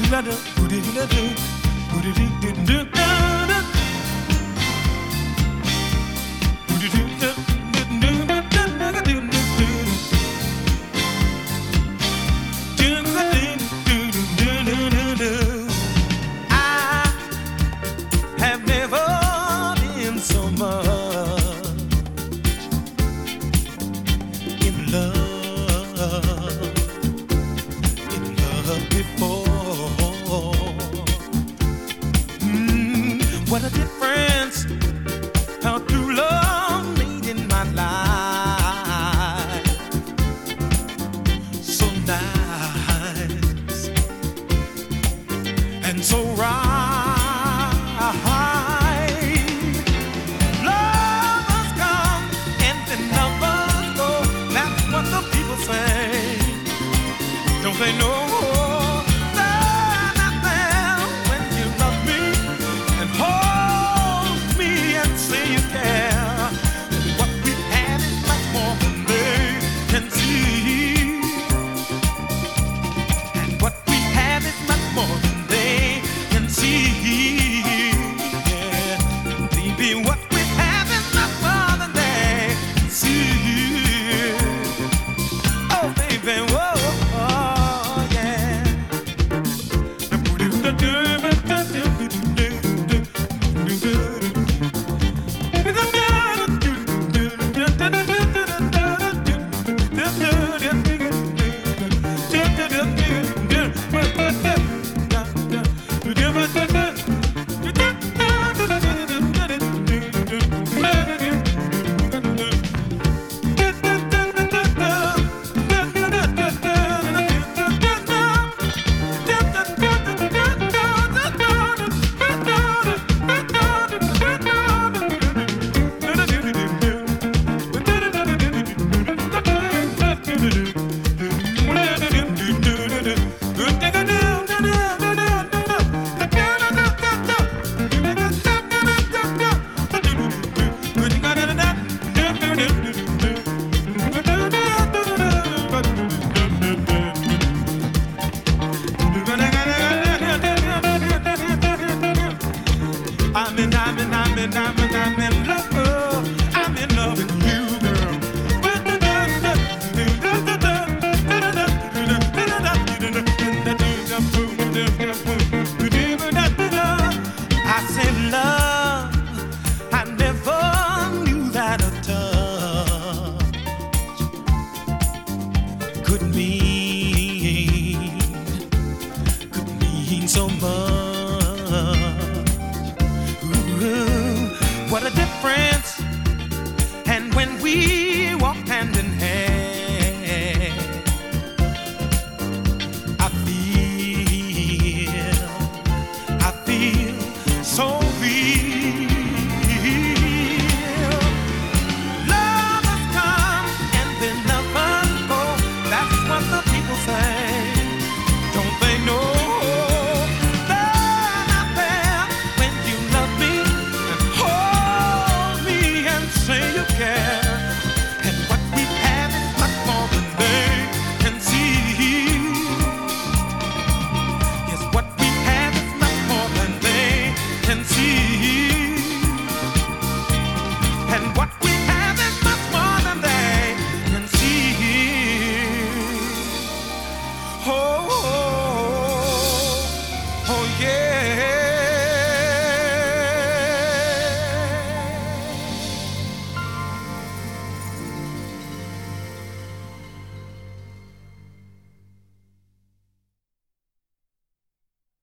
have never been so much in love before. What a difference how true love made in my life. So nice and so right. Lovers come and then lovers go. That's what the people say. Don't they know? They're not there when you love me and hold me and say you care. What we have is much more than they can see. And what we have is much more than they can see. Yeah. Baby, what we have is much more than they can see. Oh, baby, whoa, oh, yeah. I'm in love. I'm in love with you, girl. I said love, I never knew that a touch could mean so much.